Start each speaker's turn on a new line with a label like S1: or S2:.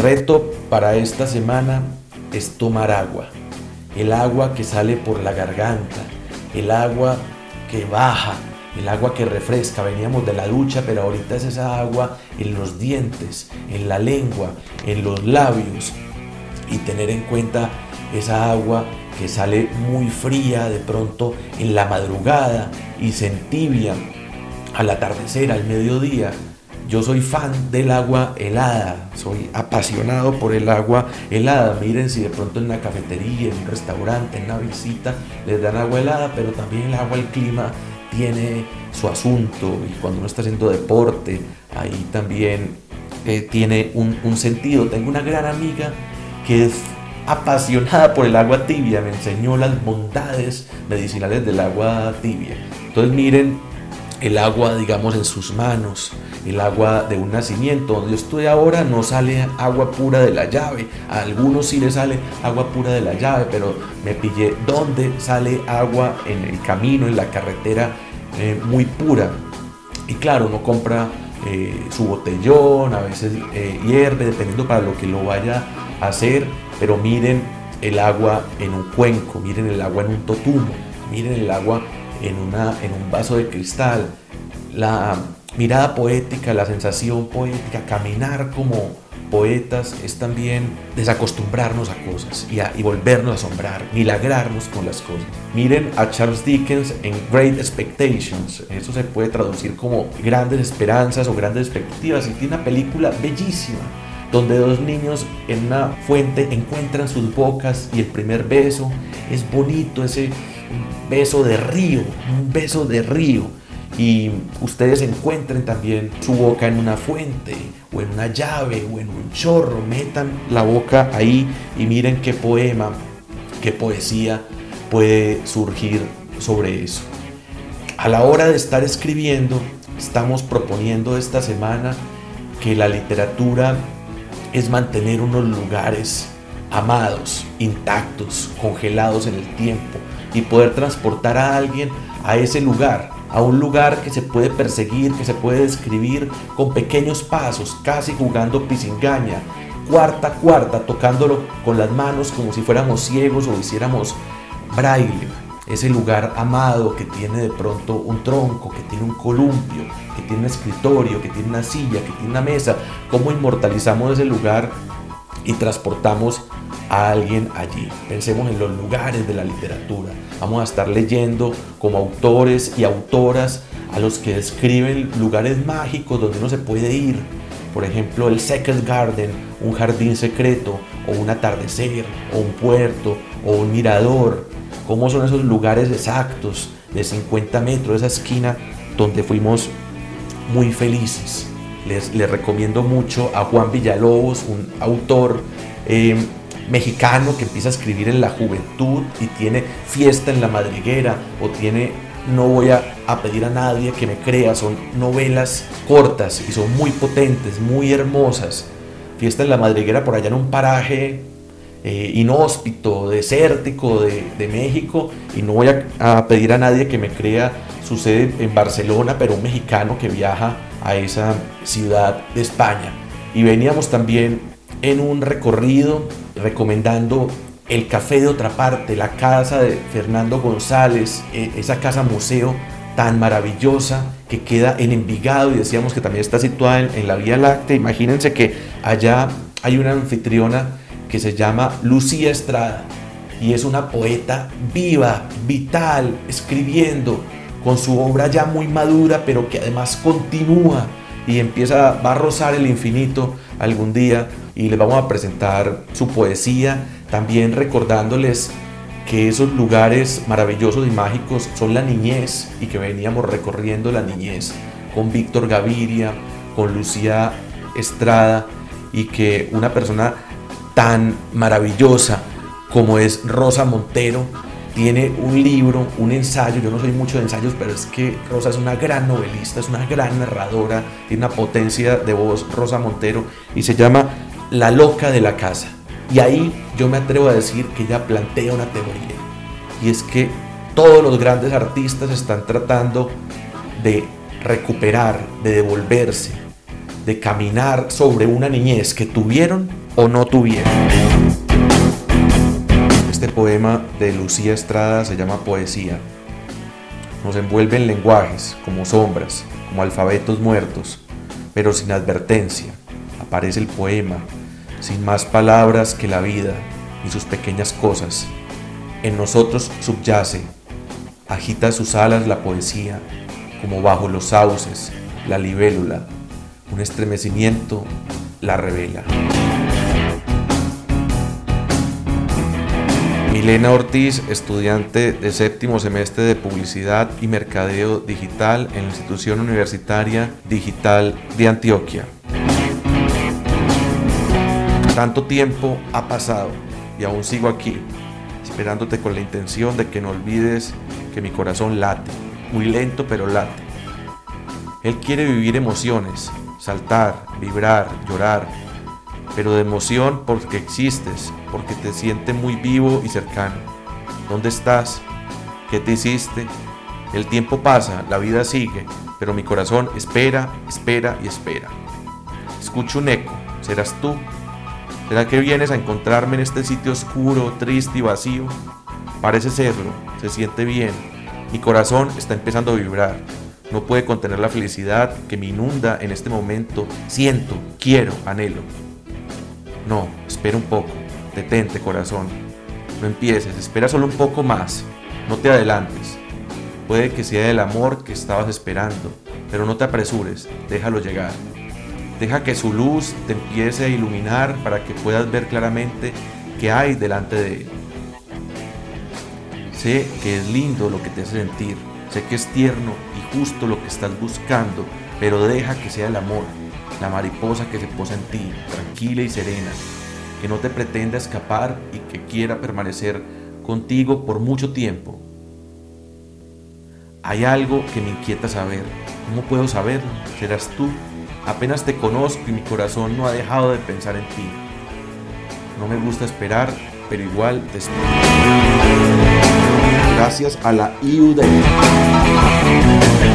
S1: reto para esta semana es tomar agua. El agua que sale por la garganta, el agua que baja, el agua que refresca. Veníamos de la ducha, pero ahorita es esa agua en los dientes, en la lengua, en los labios. Y tener en cuenta esa agua que sale muy fría de pronto en la madrugada y se entibia al atardecer, al mediodía. Yo soy fan del agua helada, soy apasionado por el agua helada. Miren si de pronto en una cafetería, en un restaurante, en una visita les dan agua helada, pero también el agua, el clima tiene su asunto, y cuando uno está haciendo deporte, ahí también tiene un sentido. Tengo una gran amiga que es apasionada por el agua tibia, me enseñó las bondades medicinales del agua tibia. Entonces miren el agua, digamos, en sus manos, el agua de un nacimiento. Donde yo estoy ahora no sale agua pura de la llave, a algunos sí les sale agua pura de la llave, pero me pillé donde sale agua en el camino, en la carretera, muy pura. Y claro, uno compra su botellón, a veces hierve, dependiendo para lo que lo vaya a hacer. Pero miren el agua en un cuenco, miren el agua en un totumo, miren el agua en un vaso de cristal. La mirada poética, la sensación poética, caminar como poetas es también desacostumbrarnos a cosas y volvernos a asombrar, milagrarnos con las cosas. Miren a Charles Dickens en Great Expectations, eso se puede traducir como grandes esperanzas o grandes expectativas, y tiene una película bellísima donde dos niños en una fuente encuentran sus bocas y el primer beso es bonito, ese beso de río, un beso de río. Y ustedes encuentren también su boca en una fuente o en una llave o en un chorro, metan la boca ahí y miren qué poema, qué poesía puede surgir sobre eso. A la hora de estar escribiendo, estamos proponiendo esta semana que la literatura es mantener unos lugares amados, intactos, congelados en el tiempo, y poder transportar a alguien a ese lugar, a un lugar que se puede perseguir, que se puede describir con pequeños pasos, casi jugando pisingaña, cuarta a cuarta, tocándolo con las manos como si fuéramos ciegos o hiciéramos braille. Ese lugar amado que tiene de pronto un tronco, que tiene un columpio, que tiene un escritorio, que tiene una silla, que tiene una mesa. ¿Cómo inmortalizamos ese lugar y transportamos a alguien allí? Pensemos en los lugares de la literatura. Vamos a estar leyendo como autores y autoras a los que describen lugares mágicos donde uno se puede ir. Por ejemplo, el Secret Garden, un jardín secreto, o un atardecer, o un puerto, o un mirador. ¿Cómo son esos lugares exactos de 50 metros, esa esquina donde fuimos muy felices? Les recomiendo mucho a Juan Villalobos, un autor mexicano que empieza a escribir en la juventud y tiene Fiesta en la Madriguera, o tiene No voy a pedir a nadie que me crea. Son novelas cortas y son muy potentes, muy hermosas. Fiesta en la Madriguera, por allá en un paraje inhóspito, desértico de México, y No voy a pedir a nadie que me crea sucede en Barcelona, pero un mexicano que viaja a esa ciudad de España. Y veníamos también en un recorrido recomendando el Café de Otra Parte, la casa de Fernando González, esa casa museo tan maravillosa que queda en Envigado, y decíamos que también está situada en la Vía Láctea. Imagínense que allá hay una anfitriona que se llama Lucía Estrada, y es una poeta viva, vital, escribiendo con su obra ya muy madura, pero que además continúa y va a rozar el infinito algún día, y les vamos a presentar su poesía, también recordándoles que esos lugares maravillosos y mágicos son la niñez, y que veníamos recorriendo la niñez con Víctor Gaviria, con Lucía Estrada, y que una persona tan maravillosa como es Rosa Montero tiene un libro, un ensayo. Yo no soy mucho de ensayos, pero es que Rosa es una gran novelista, es una gran narradora, tiene una potencia de voz Rosa Montero, y se llama La Loca de la Casa. Y ahí yo me atrevo a decir que ella plantea una teoría, y es que todos los grandes artistas están tratando de recuperar, de devolverse, de caminar sobre una niñez que tuvieron, o no tuvieron. Este poema de Lucía Estrada se llama Poesía. Nos envuelve en lenguajes, como sombras, como alfabetos muertos, pero sin advertencia. Aparece el poema, sin más palabras que la vida y sus pequeñas cosas. En nosotros subyace, agita sus alas la poesía, como bajo los sauces, la libélula, un estremecimiento la revela. Milena Ortiz, estudiante de séptimo semestre de Publicidad y Mercadeo Digital en la Institución Universitaria Digital de Antioquia. Tanto tiempo ha pasado y aún sigo aquí, esperándote con la intención de que no olvides que mi corazón late, muy lento pero late. Él quiere vivir emociones, saltar, vibrar, llorar, pero de emoción porque existes, porque te siente muy vivo y cercano. ¿Dónde estás? ¿Qué te hiciste? El tiempo pasa, la vida sigue, pero mi corazón espera, espera y espera. Escucho un eco, ¿serás tú? ¿Será que vienes a encontrarme en este sitio oscuro, triste y vacío? Parece serlo, se siente bien. Mi corazón está empezando a vibrar. No puede contener la felicidad que me inunda en este momento. Siento, quiero, anhelo. No, espera un poco. Detente, corazón. No empieces, espera solo un poco más. No te adelantes. Puede que sea el amor que estabas esperando, pero no te apresures, déjalo llegar. Deja que su luz te empiece a iluminar para que puedas ver claramente qué hay delante de él. Sé que es lindo lo que te hace sentir, sé que es tierno y justo lo que estás buscando, pero deja que sea el amor, la mariposa que se posa en ti, tranquila y serena, que no te pretenda escapar y que quiera permanecer contigo por mucho tiempo. Hay algo que me inquieta saber. ¿Cómo puedo saberlo? ¿Serás tú? Apenas te conozco y mi corazón no ha dejado de pensar en ti. No me gusta esperar, pero igual te espero. Gracias a la IUD.